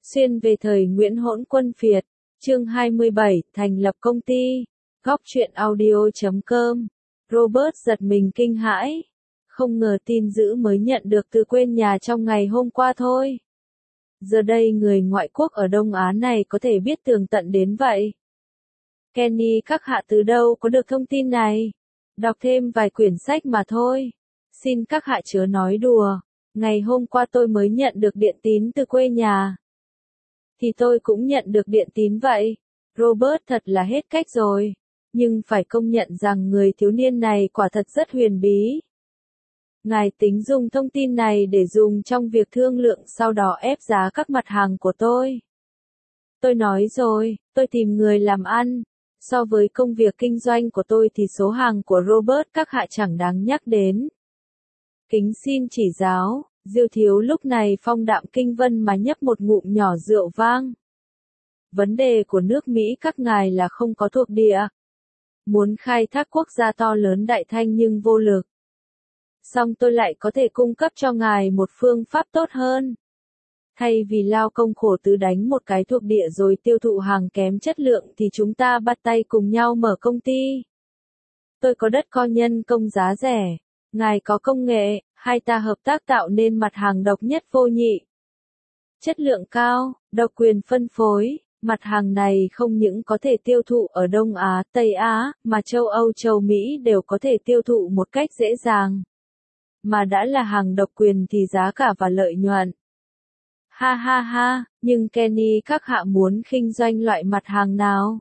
Xuyên về thời Nguyễn Hỗn Quân Phiệt, chương 27, thành lập công ty. Góc truyện audio.com. Robert giật mình kinh hãi. Không ngờ tin dữ mới nhận được từ quên nhà trong ngày hôm qua thôi. Giờ đây người ngoại quốc ở Đông Á này có thể biết tường tận đến vậy. Kenny các hạ từ đâu có được thông tin này? Đọc thêm vài quyển sách mà thôi. Xin các hạ chớ nói đùa. Ngày hôm qua tôi mới nhận được điện tín từ quê nhà. Thì tôi cũng nhận được điện tín vậy. Robert thật là hết cách rồi. Nhưng phải công nhận rằng người thiếu niên này quả thật rất huyền bí. Ngài tính dùng thông tin này để dùng trong việc thương lượng sau đó ép giá các mặt hàng của tôi. Tôi nói rồi, tôi tìm người làm ăn. So với công việc kinh doanh của tôi thì số hàng của Robert các hạ chẳng đáng nhắc đến. Kính xin chỉ giáo. Diêu Thiếu lúc này phong đạm kinh vân mà nhấp một ngụm nhỏ rượu vang. Vấn đề của nước Mỹ các ngài là không có thuộc địa. Muốn khai thác quốc gia to lớn đại thanh nhưng vô lực. Song tôi lại có thể cung cấp cho ngài một phương pháp tốt hơn. Thay vì lao công khổ tứ đánh một cái thuộc địa rồi tiêu thụ hàng kém chất lượng thì chúng ta bắt tay cùng nhau mở công ty. Tôi có đất kho nhân công giá rẻ. Ngài có công nghệ, hai ta hợp tác tạo nên mặt hàng độc nhất vô nhị. Chất lượng cao, độc quyền phân phối, mặt hàng này không những có thể tiêu thụ ở Đông Á, Tây Á, mà châu Âu, châu Mỹ đều có thể tiêu thụ một cách dễ dàng. Mà đã là hàng độc quyền thì giá cả và lợi nhuận. Ha ha ha, nhưng Kenny các hạ muốn kinh doanh loại mặt hàng nào?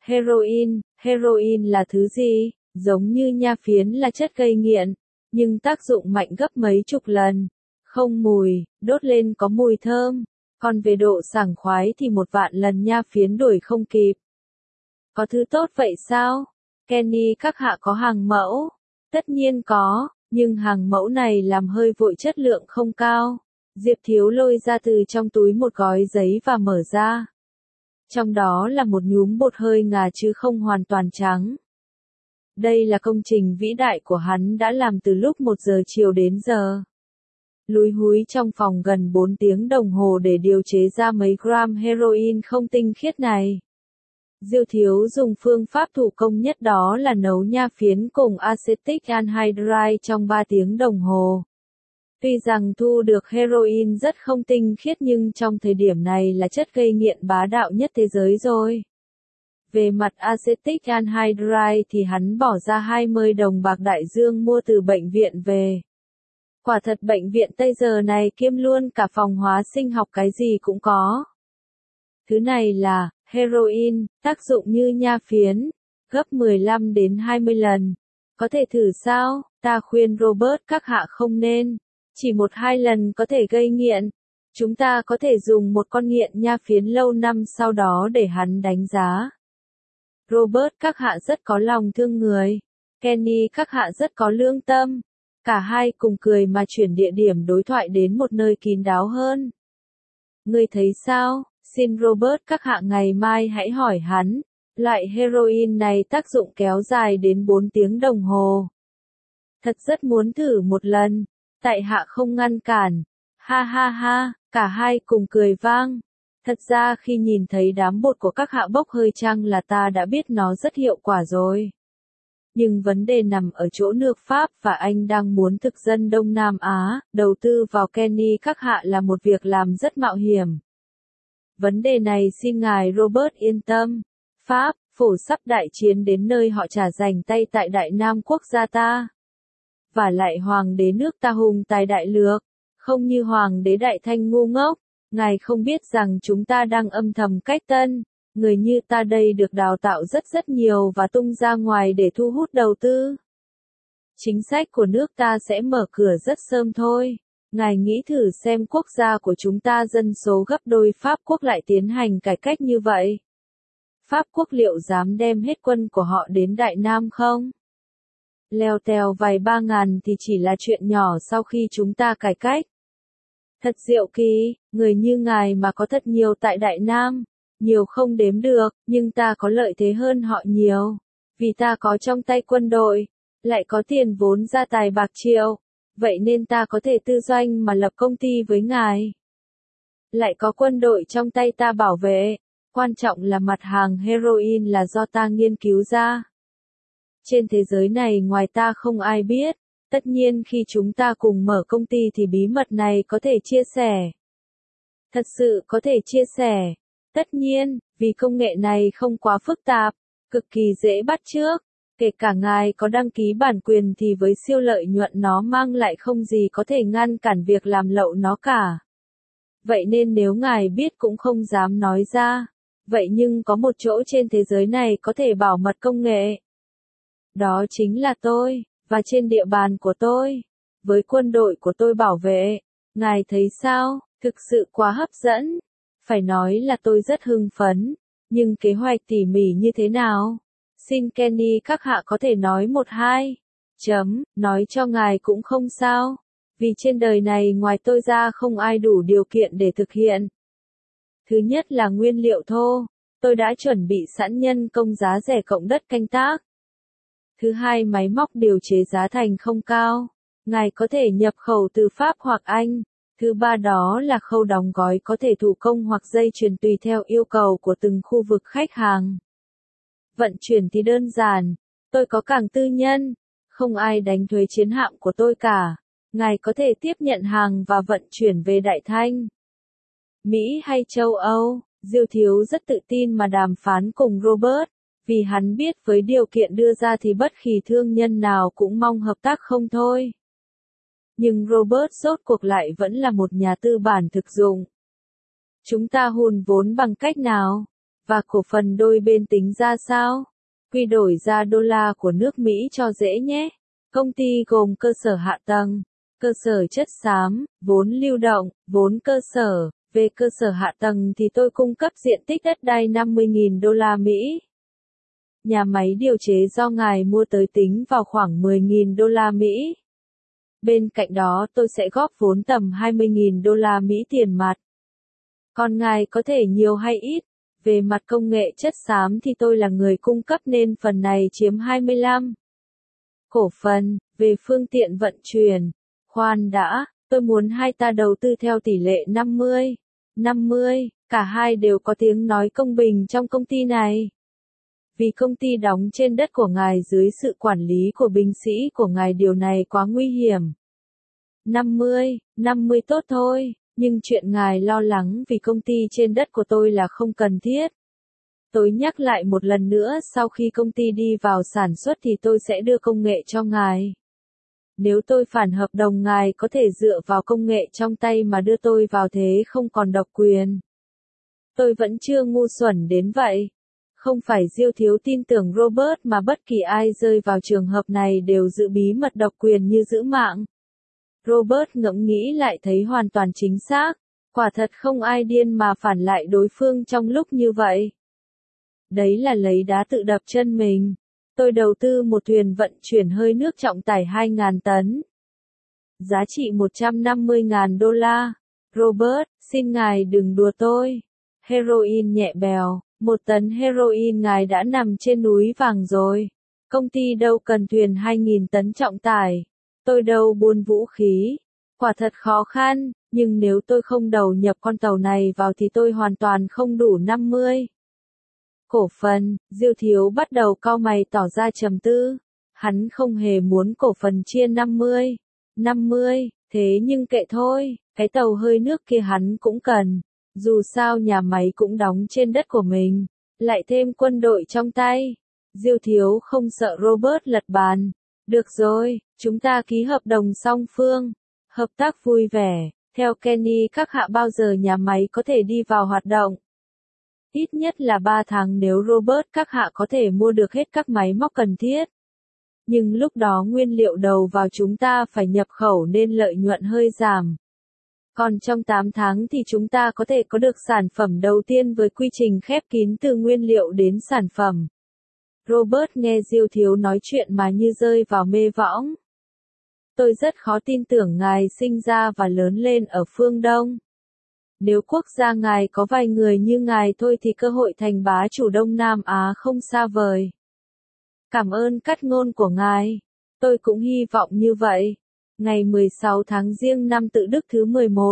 Heroin là thứ gì? Giống như nha phiến là chất gây nghiện. Nhưng tác dụng mạnh gấp mấy chục lần. Không mùi, đốt lên có mùi thơm. Còn về độ sảng khoái thì 1.000.000 lần nha phiến đuổi không kịp. Có thứ tốt vậy sao? Kenny các hạ có hàng mẫu? Tất nhiên có, nhưng hàng mẫu này làm hơi vội chất lượng không cao. Diệp Thiếu lôi ra từ trong túi một gói giấy và mở ra. Trong đó là một nhúm bột hơi ngà chứ không hoàn toàn trắng. Đây là công trình vĩ đại của hắn đã làm từ lúc 1 giờ chiều đến giờ. Lúi húi trong phòng gần 4 tiếng đồng hồ để điều chế ra mấy gram heroin không tinh khiết này. Diêu Thiếu dùng phương pháp thủ công nhất đó là nấu nha phiến cùng acetic anhydride trong 3 tiếng đồng hồ. Tuy rằng thu được heroin rất không tinh khiết nhưng trong thời điểm này là chất gây nghiện bá đạo nhất thế giới rồi. Về mặt acetic anhydride thì hắn bỏ ra 20 đồng bạc đại dương mua từ bệnh viện về. Quả thật bệnh viện Tây giờ này kiêm luôn cả phòng hóa sinh học cái gì cũng có. Thứ này là heroin, tác dụng như nha phiến, gấp 15 đến 20 lần. Có thể thử sao? Ta khuyên Robert các hạ không nên. Chỉ 1-2 lần có thể gây nghiện. Chúng ta có thể dùng một con nghiện nha phiến lâu năm sau đó để hắn đánh giá. Robert các hạ rất có lòng thương người. Kenny các hạ rất có lương tâm. Cả hai cùng cười mà chuyển địa điểm đối thoại đến một nơi kín đáo hơn. Ngươi thấy sao? Xin Robert các hạ ngày mai hãy hỏi hắn. Loại heroin này tác dụng kéo dài đến 4 tiếng đồng hồ. Thật rất muốn thử một lần. Tại hạ không ngăn cản. Ha ha ha, cả hai cùng cười vang. Thật ra khi nhìn thấy đám bột của các hạ bốc hơi chăng là ta đã biết nó rất hiệu quả rồi. Nhưng vấn đề nằm ở chỗ nước Pháp và Anh đang muốn thực dân Đông Nam Á, đầu tư vào Kenny các hạ là một việc làm rất mạo hiểm. Vấn đề này xin ngài Robert yên tâm. Pháp, phổ sắp đại chiến đến nơi họ trả giành tay tại Đại Nam quốc gia ta. Và lại hoàng đế nước ta hùng tài đại lược, không như hoàng đế Đại Thanh ngu ngốc. Ngài không biết rằng chúng ta đang âm thầm cách tân, người như ta đây được đào tạo rất nhiều và tung ra ngoài để thu hút đầu tư. Chính sách của nước ta sẽ mở cửa rất sớm thôi. Ngài nghĩ thử xem quốc gia của chúng ta dân số gấp đôi Pháp quốc lại tiến hành cải cách như vậy. Pháp quốc liệu dám đem hết quân của họ đến Đại Nam không? Leo tèo vài 3.000 thì chỉ là chuyện nhỏ sau khi chúng ta cải cách. Thật diệu kỳ, người như ngài mà có thật nhiều tại Đại Nam, nhiều không đếm được, nhưng ta có lợi thế hơn họ nhiều. Vì ta có trong tay quân đội, lại có tiền vốn gia tài bạc triệu, vậy nên ta có thể tư doanh mà lập công ty với ngài. Lại có quân đội trong tay ta bảo vệ. Quan trọng là mặt hàng heroin là do ta nghiên cứu ra. Trên thế giới này ngoài ta không ai biết. Tất nhiên khi chúng ta cùng mở công ty thì bí mật này có thể chia sẻ. Thật sự có thể chia sẻ. Tất nhiên, vì công nghệ này không quá phức tạp, cực kỳ dễ bắt chước. Kể cả ngài có đăng ký bản quyền thì với siêu lợi nhuận nó mang lại không gì có thể ngăn cản việc làm lậu nó cả. Vậy nên nếu ngài biết cũng không dám nói ra. Vậy nhưng có một chỗ trên thế giới này có thể bảo mật công nghệ. Đó chính là tôi, và trên địa bàn của tôi, với quân đội của tôi bảo vệ. Ngài thấy sao? Thực sự quá hấp dẫn. Phải nói là tôi rất hưng phấn. Nhưng kế hoạch tỉ mỉ như thế nào? Xin Kenny các hạ có thể nói một hai. Nói cho ngài cũng không sao. Vì trên đời này ngoài tôi ra không ai đủ điều kiện để thực hiện. Thứ nhất là nguyên liệu thô. Tôi đã chuẩn bị sẵn nhân công giá rẻ cộng đất canh tác. Thứ hai máy móc điều chế giá thành không cao. Ngài có thể nhập khẩu từ Pháp hoặc Anh. Thứ ba đó là khâu đóng gói có thể thủ công hoặc dây chuyền tùy theo yêu cầu của từng khu vực khách hàng. Vận chuyển thì đơn giản. Tôi có cảng tư nhân. Không ai đánh thuế chiến hạm của tôi cả. Ngài có thể tiếp nhận hàng và vận chuyển về Đại Thanh, Mỹ hay châu Âu. Diêu Thiếu rất tự tin mà đàm phán cùng Robert, vì hắn biết với điều kiện đưa ra thì bất kỳ thương nhân nào cũng mong hợp tác không thôi. Nhưng Robert rốt cuộc lại vẫn là một nhà tư bản thực dụng. Chúng ta hùn vốn bằng cách nào? Và cổ phần đôi bên tính ra sao? Quy đổi ra đô la của nước Mỹ cho dễ nhé. Công ty gồm cơ sở hạ tầng, cơ sở chất xám, vốn lưu động, vốn cơ sở. Về cơ sở hạ tầng thì tôi cung cấp diện tích đất đai 50.000 đô la Mỹ. Nhà máy điều chế do ngài mua tới tính vào khoảng 10.000 đô la Mỹ. Bên cạnh đó tôi sẽ góp vốn tầm 20.000 đô la Mỹ tiền mặt. Còn ngài có thể nhiều hay ít. Về mặt công nghệ chất xám thì tôi là người cung cấp nên phần này chiếm 25. Cổ phần, về phương tiện vận chuyển. Khoan đã, tôi muốn hai ta đầu tư theo tỷ lệ 50, cả hai đều có tiếng nói công bình trong công ty này. Vì công ty đóng trên đất của ngài dưới sự quản lý của binh sĩ của ngài điều này quá nguy hiểm. 50 tốt thôi, nhưng chuyện ngài lo lắng vì công ty trên đất của tôi là không cần thiết. Tôi nhắc lại một lần nữa sau khi công ty đi vào sản xuất thì tôi sẽ đưa công nghệ cho ngài. Nếu tôi phản hợp đồng ngài có thể dựa vào công nghệ trong tay mà đưa tôi vào thế không còn độc quyền. Tôi vẫn chưa ngu xuẩn đến vậy. Không phải Diêu Thiếu tin tưởng Robert mà bất kỳ ai rơi vào trường hợp này đều giữ bí mật độc quyền như giữ mạng. Robert ngẫm nghĩ lại thấy hoàn toàn chính xác. Quả thật không ai điên mà phản lại đối phương trong lúc như vậy. Đấy là lấy đá tự đập chân mình. Tôi đầu tư một thuyền vận chuyển hơi nước trọng tải 2.000 tấn. Giá trị 150.000 đô la. Robert, xin ngài đừng đùa tôi. Heroin nhẹ bèo, 1 tấn heroin ngài đã nằm trên núi vàng rồi. Công ty đâu cần thuyền 2.000 tấn trọng tải. Tôi đâu buôn vũ khí. Quả thật khó khăn, nhưng nếu tôi không đầu nhập con tàu này vào thì tôi hoàn toàn không đủ 50. Cổ phần, Diêu Thiếu bắt đầu cau mày tỏ ra trầm tư. Hắn không hề muốn cổ phần chia 50, thế nhưng kệ thôi, cái tàu hơi nước kia hắn cũng cần. Dù sao nhà máy cũng đóng trên đất của mình, lại thêm quân đội trong tay. Diêu Thiếu không sợ Robert lật bàn. Được rồi, chúng ta ký hợp đồng song phương. Hợp tác vui vẻ. Theo Kenny các hạ bao giờ nhà máy có thể đi vào hoạt động? Ít nhất là 3 tháng nếu Robert các hạ có thể mua được hết các máy móc cần thiết. Nhưng lúc đó nguyên liệu đầu vào chúng ta phải nhập khẩu nên lợi nhuận hơi giảm. Còn trong 8 tháng thì chúng ta có thể có được sản phẩm đầu tiên với quy trình khép kín từ nguyên liệu đến sản phẩm. Robert nghe Diêu Thiếu nói chuyện mà như rơi vào mê võng. Tôi rất khó tin tưởng ngài sinh ra và lớn lên ở phương Đông. Nếu quốc gia ngài có vài người như ngài thôi thì cơ hội thành bá chủ Đông Nam Á không xa vời. Cảm ơn cắt ngôn của ngài. Tôi cũng hy vọng như vậy. Ngày 16 tháng Giêng năm Tự Đức thứ 11,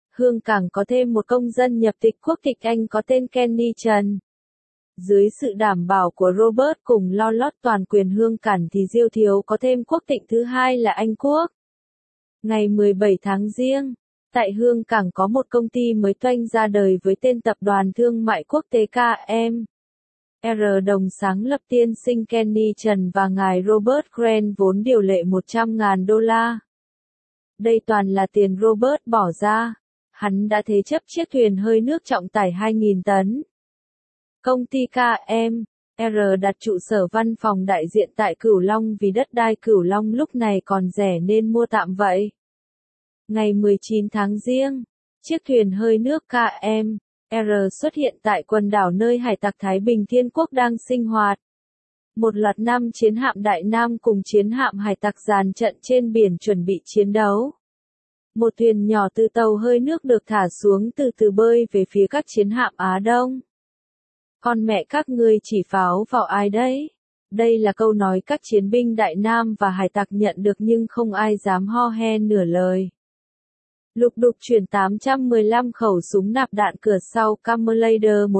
Hương Cảng có thêm một công dân nhập tịch quốc tịch Anh có tên Kenny Trần. Dưới sự đảm bảo của Robert cùng lo lót toàn quyền Hương Cảng thì Diêu Thiếu có thêm quốc tịch thứ hai là Anh Quốc. Ngày 17 tháng Giêng, tại Hương Cảng có một công ty mới toanh ra đời với tên Tập đoàn Thương mại Quốc tế KM. R đồng sáng lập tiên sinh Kenny Trần và ngài Robert Grant vốn điều lệ $100.000. Đây toàn là tiền Robert bỏ ra. Hắn đã thế chấp chiếc thuyền hơi nước trọng tải 2.000 tấn. Công ty KM R đặt trụ sở văn phòng đại diện tại Cửu Long vì đất đai Cửu Long lúc này còn rẻ nên mua tạm vậy. Ngày 19 tháng Giêng, chiếc thuyền hơi nước KM R xuất hiện tại quần đảo nơi hải tặc Thái Bình Thiên Quốc đang sinh hoạt. Một loạt 5 chiến hạm Đại Nam cùng chiến hạm hải tặc dàn trận trên biển chuẩn bị chiến đấu. Một thuyền nhỏ từ tàu hơi nước được thả xuống từ từ bơi về phía các chiến hạm Á Đông. Con mẹ các ngươi chỉ pháo vào ai đấy? Đây là câu nói các chiến binh Đại Nam và hải tặc nhận được nhưng không ai dám ho he nửa lời. Lục đục chuyển 815 khẩu súng nạp đạn cửa sau Camerlader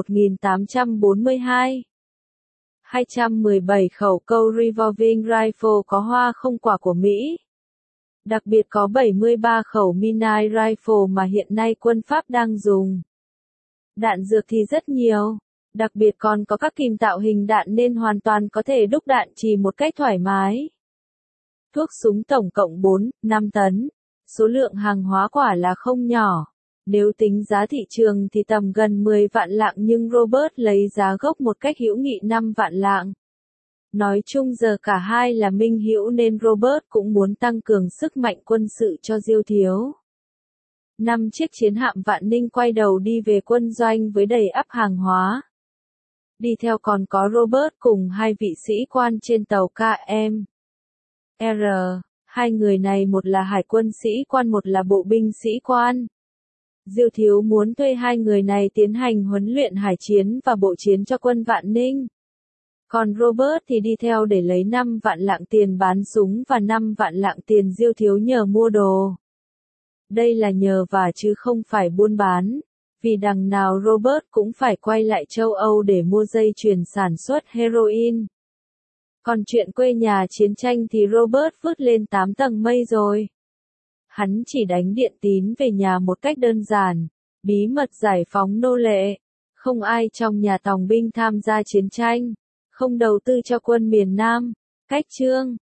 1842. 217 khẩu câu revolving rifle có hoa không quả của Mỹ. Đặc biệt có 73 khẩu mini rifle mà hiện nay quân Pháp đang dùng. Đạn dược thì rất nhiều. Đặc biệt còn có các kìm tạo hình đạn nên hoàn toàn có thể đúc đạn chì một cách thoải mái. Thuốc súng tổng cộng 4-5 tấn. Số lượng hàng hóa quả là không nhỏ. Nếu tính giá thị trường thì tầm gần 10 vạn lạng nhưng Robert lấy giá gốc một cách hữu nghị 5 vạn lạng. Nói chung giờ cả hai là minh hữu nên Robert cũng muốn tăng cường sức mạnh quân sự cho Diêu Thiếu. 5 chiếc chiến hạm Vạn Ninh quay đầu đi về quân doanh với đầy ắp hàng hóa. Đi theo còn có Robert cùng 2 vị sĩ quan trên tàu KM R. Hai người này một là hải quân sĩ quan một là bộ binh sĩ quan. Diêu Thiếu muốn thuê 2 người này tiến hành huấn luyện hải chiến và bộ chiến cho quân Vạn Ninh. Còn Robert thì đi theo để lấy 5 vạn lạng tiền bán súng và 5 vạn lạng tiền Diêu Thiếu nhờ mua đồ. Đây là nhờ và chứ không phải buôn bán. Vì đằng nào Robert cũng phải quay lại châu Âu để mua dây chuyền sản xuất heroin. Còn chuyện quê nhà chiến tranh thì Robert vứt lên 8 tầng mây rồi. Hắn chỉ đánh điện tín về nhà một cách đơn giản, bí mật giải phóng nô lệ. Không ai trong nhà tòng binh tham gia chiến tranh, không đầu tư cho quân miền Nam. Cách chương